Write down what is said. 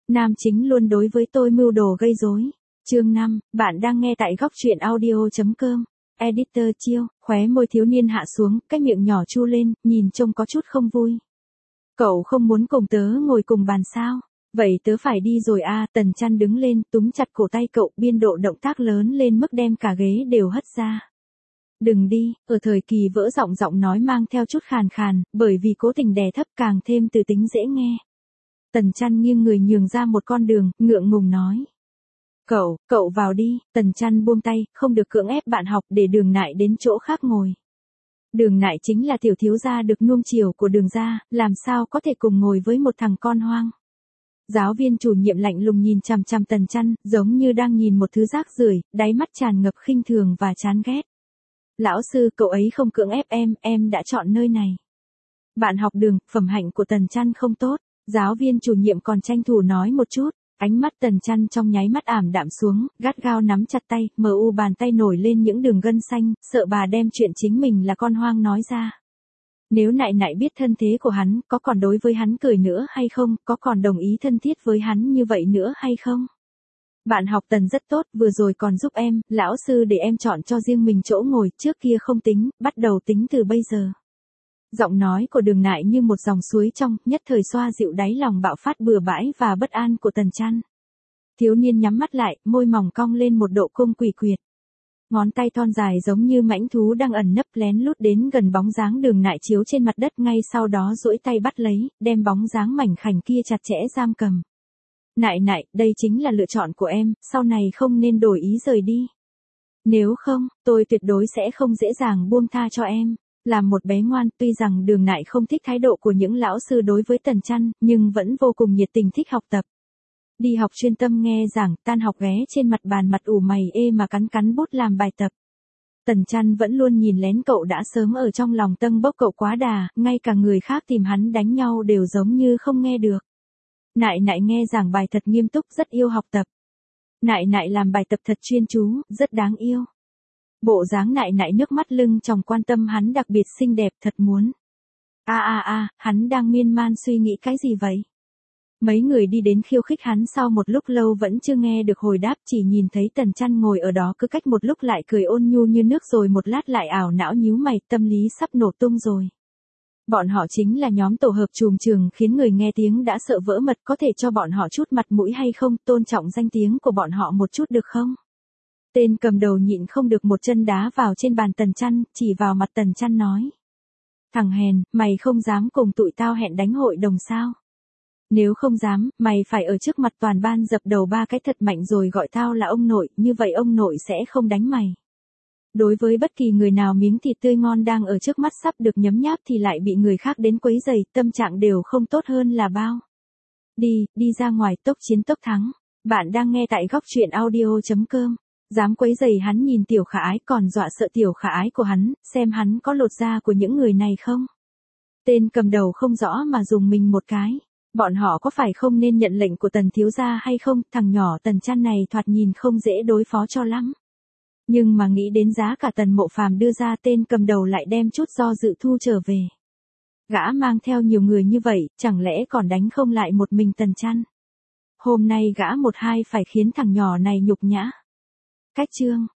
Nam chính luôn đối với tôi mưu đồ gây rối. Chương 5, bạn đang nghe tại góc truyện audio.com. Editor Chiêu, khóe môi thiếu niên hạ xuống, cái miệng nhỏ chu lên, nhìn trông có chút không vui. Cậu không muốn cùng tớ ngồi cùng bàn sao? Vậy tớ phải đi rồi à? Tần Chăn đứng lên, túm chặt cổ tay cậu, biên độ động tác lớn lên mức đem cả ghế đều hất ra. Đừng đi, ở thời kỳ vỡ giọng nói mang theo chút khàn khàn, bởi vì cố tình đè thấp càng thêm từ tính dễ nghe. Tần Chăn nghiêng người nhường ra một con đường, ngượng ngùng nói. Cậu vào đi. Tần Chăn buông tay, không được cưỡng ép bạn học để Đường Nại đến chỗ khác ngồi. Đường Nại chính là tiểu thiếu gia được nuông chiều của Đường gia, làm sao có thể cùng ngồi với một thằng con hoang. Giáo viên chủ nhiệm lạnh lùng nhìn chằm chằm Tần Chăn, giống như đang nhìn một thứ rác rưởi, đáy mắt tràn ngập khinh thường và chán ghét. Lão sư, cậu ấy không cưỡng ép em đã chọn nơi này. Bạn học Đường, phẩm hạnh của Tần Chăn không tốt. Giáo viên chủ nhiệm còn tranh thủ nói một chút, ánh mắt Tần Chăn trong nháy mắt ảm đạm xuống, gắt gao nắm chặt tay, bàn tay nổi lên những đường gân xanh, sợ bà đem chuyện chính mình là con hoang nói ra. Nếu Nại biết thân thế của hắn, có còn đối với hắn cười nữa hay không, có còn đồng ý thân thiết với hắn như vậy nữa hay không? Bạn học Tần rất tốt, vừa rồi còn giúp em, lão sư để em chọn cho riêng mình chỗ ngồi, trước kia không tính, bắt đầu tính từ bây giờ. Giọng nói của Đường Nại như một dòng suối trong, nhất thời xoa dịu đáy lòng bạo phát bừa bãi và bất an của Tần Chăn. Thiếu niên nhắm mắt lại, môi mỏng cong lên một độ cung quỷ quyệt. Ngón tay thon dài giống như mãnh thú đang ẩn nấp lén lút đến gần bóng dáng Đường Nại chiếu trên mặt đất, ngay sau đó duỗi tay bắt lấy, đem bóng dáng mảnh khảnh kia chặt chẽ giam cầm. Nại, đây chính là lựa chọn của em, sau này không nên đổi ý rời đi. Nếu không, tôi tuyệt đối sẽ không dễ dàng buông tha cho em. Làm một bé ngoan, tuy rằng Đường Nại không thích thái độ của những lão sư đối với Tần Chăn, nhưng vẫn vô cùng nhiệt tình thích học tập. Đi học chuyên tâm nghe giảng, tan học ghé trên mặt bàn mặt ủ mày mà cắn bút làm bài tập. Tần Chăn vẫn luôn nhìn lén cậu đã sớm ở trong lòng tâng bốc cậu quá đà, ngay cả người khác tìm hắn đánh nhau đều giống như không nghe được. Nại nghe giảng bài thật nghiêm túc, rất yêu học tập. Nại làm bài tập thật chuyên chú, rất đáng yêu. Bộ dáng Nại nước mắt lưng tròng quan tâm hắn đặc biệt xinh đẹp, thật muốn. Hắn đang miên man suy nghĩ cái gì vậy? Mấy người đi đến khiêu khích hắn sau một lúc lâu vẫn chưa nghe được hồi đáp, chỉ nhìn thấy Tần Chăn ngồi ở đó cứ cách một lúc lại cười ôn nhu như nước rồi một lát lại ảo não nhíu mày, tâm lý sắp nổ tung rồi. Bọn họ chính là nhóm tổ hợp trùm trường khiến người nghe tiếng đã sợ vỡ mật, có thể cho bọn họ chút mặt mũi hay không, tôn trọng danh tiếng của bọn họ một chút được không? Tên cầm đầu nhịn không được một chân đá vào trên bàn Tần Chăn, chỉ vào mặt Tần Chăn nói. Thằng hèn, mày không dám cùng tụi tao hẹn đánh hội đồng sao? Nếu không dám, mày phải ở trước mặt toàn ban dập đầu 3 cái thật mạnh rồi gọi tao là ông nội, như vậy ông nội sẽ không đánh mày. Đối với bất kỳ người nào miếng thịt tươi ngon đang ở trước mắt sắp được nhấm nháp thì lại bị người khác đến quấy rầy, tâm trạng đều không tốt hơn là bao. Đi ra ngoài, tốc chiến tốc thắng. Bạn đang nghe tại góc truyện audio.com. Dám quấy rầy hắn, nhìn Tiểu Khả Ái còn dọa sợ Tiểu Khả Ái của hắn, xem hắn có lột da của những người này không. Tên cầm đầu không rõ mà dùng mình một cái. Bọn họ có phải không nên nhận lệnh của Tần thiếu gia hay không? Thằng nhỏ Tần Chăn này thoạt nhìn không dễ đối phó cho lắm. Nhưng mà nghĩ đến giá cả Tần Mộ Phàm đưa ra, tên cầm đầu lại đem chút do dự thu trở về. Gã mang theo nhiều người như vậy, chẳng lẽ còn đánh không lại một mình Tần Chăn? Hôm nay gã một hai phải khiến thằng nhỏ này nhục nhã. Cách chương